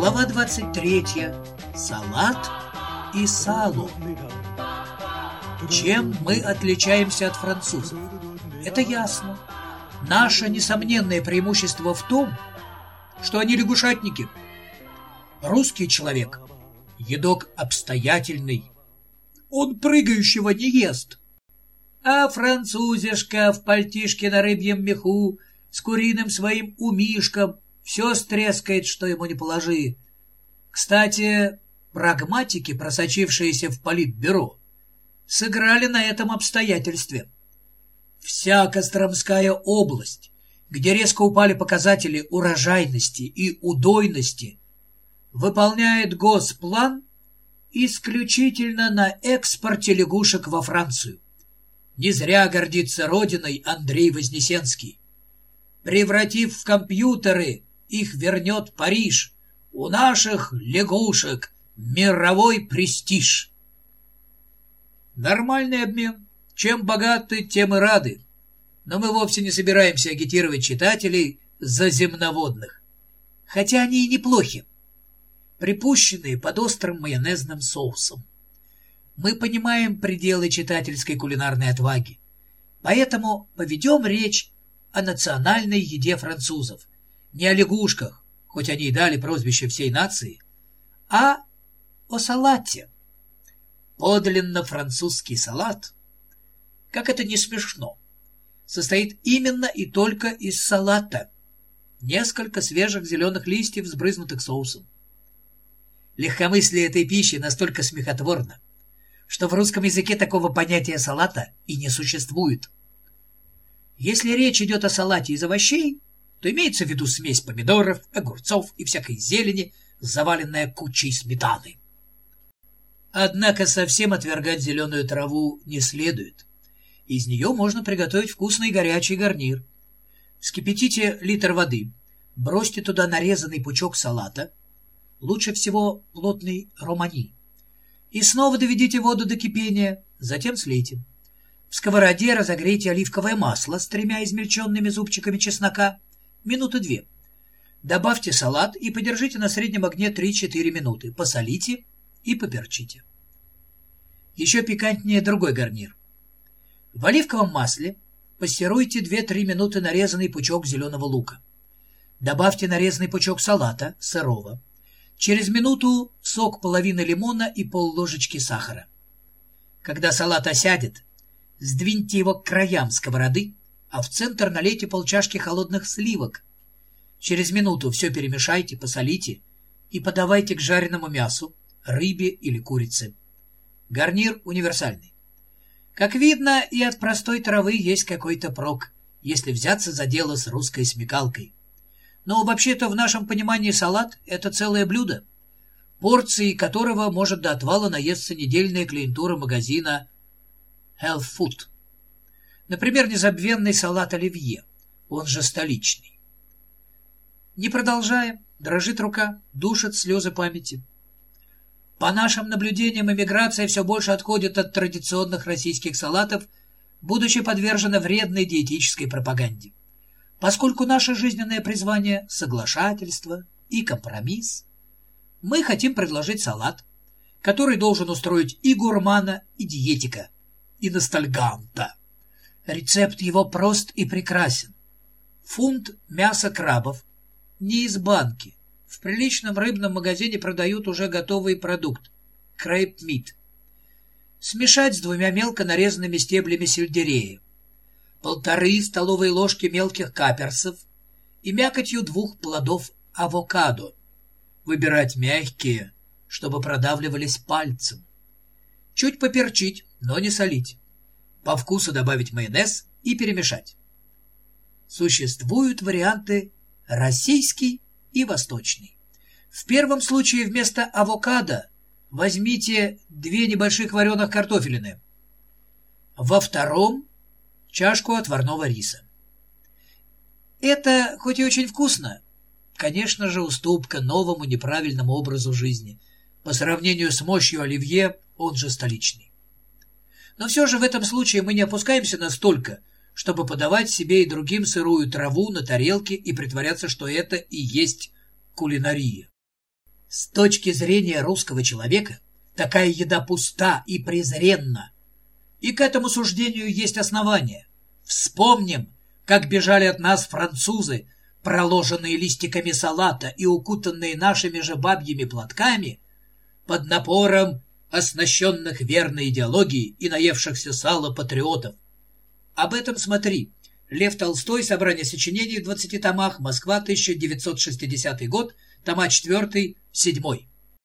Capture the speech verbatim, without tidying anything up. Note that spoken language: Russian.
Глава двадцать третья. Салат и сало. Чем мы отличаемся от французов? Это ясно. Наше несомненное преимущество в том, что они лягушатники. Русский человек — едок обстоятельный. Он прыгающего не ест. А французишка в пальтишке на рыбьем меху с куриным своим умишком все стрескает, что ему не положи. Кстати, прагматики, просочившиеся в политбюро, сыграли на этом обстоятельстве. Вся Костромская область, где резко упали показатели урожайности и удойности, выполняет госплан исключительно на экспорте лягушек во Францию. Не зря гордится родиной Андрей Вознесенский. Превратив в компьютеры, их вернет Париж. У наших лягушек мировой престиж. Нормальный обмен. Чем богаты, тем и рады. Но мы вовсе не собираемся агитировать читателей за земноводных. Хотя они и неплохи. Припущенные под острым майонезным соусом. Мы понимаем пределы читательской кулинарной отваги. Поэтому поведем речь о национальной еде французов. Не о лягушках, хоть они и дали прозвище всей нации, а о салате. Подлинно французский салат, как это не смешно, состоит именно и только из салата. Несколько свежих зеленых листьев, сбрызнутых соусом. Легкомыслие этой пищи настолько смехотворно, что в русском языке такого понятия салата и не существует. Если речь идет о салате из овощей, то имеется в виду смесь помидоров, огурцов и всякой зелени, заваленная кучей сметаны. Однако совсем отвергать зеленую траву не следует. Из нее можно приготовить вкусный горячий гарнир. Вскипятите литр воды, бросьте туда нарезанный пучок салата, лучше всего плотный романи, и снова доведите воду до кипения, затем слейте. В сковороде разогрейте оливковое масло с тремя измельченными зубчиками чеснока, минуты две. Добавьте салат и подержите на среднем огне три-четыре минуты. Посолите и поперчите. Еще пикантнее другой гарнир. В оливковом масле пассеруйте две-три минуты нарезанный пучок зеленого лука. Добавьте нарезанный пучок салата, сырого. Через минуту сок половины лимона и пол-ложечки сахара. Когда салат осядет, сдвиньте его к краям сковороды, а в центр налейте полчашки холодных сливок. Через минуту все перемешайте, посолите и подавайте к жареному мясу, рыбе или курице. Гарнир универсальный. Как видно, и от простой травы есть какой-то прок, если взяться за дело с русской смекалкой. Но вообще-то в нашем понимании салат — это целое блюдо, порции которого может до отвала наесться недельная клиентура магазина Health Food. Например, незабвенный салат оливье, он же столичный. Не продолжая, дрожит рука, душат слезы памяти. По нашим наблюдениям, эмиграция все больше отходит от традиционных российских салатов, будучи подвержена вредной диетической пропаганде. Поскольку наше жизненное призвание — соглашательство и компромисс, мы хотим предложить салат, который должен устроить и гурмана, и диетика, и ностальганта. Рецепт его прост и прекрасен. Фунт мяса крабов, не из банки. В приличном рыбном магазине продают уже готовый продукт – крейп-мит. Смешать с двумя мелко нарезанными стеблями сельдерея, полторы столовые ложки мелких каперсов и мякотью двух плодов авокадо. Выбирать мягкие, чтобы продавливались пальцем. Чуть поперчить, но не солить. По вкусу добавить майонез и перемешать. Существуют варианты российский и восточный. В первом случае вместо авокадо возьмите две небольших вареных картофелины. Во втором – чашку отварного риса. Это, хоть и очень вкусно, конечно же, уступка новому неправильному образу жизни. По сравнению с мощью оливье, он же столичный. Но все же в этом случае мы не опускаемся настолько, чтобы подавать себе и другим сырую траву на тарелке и притворяться, что это и есть кулинария. С точки зрения русского человека такая еда пуста и презренна. И к этому суждению есть основания. Вспомним, как бежали от нас французы, проложенные листиками салата и укутанные нашими же бабьими платками, под напором оснащенных верной идеологией и наевшихся сала патриотов. Об этом смотри. Лев Толстой. Собрание сочинений в двадцати томах. Москва, тысяча девятьсот шестидесятый год. Тома четыре, седьмой.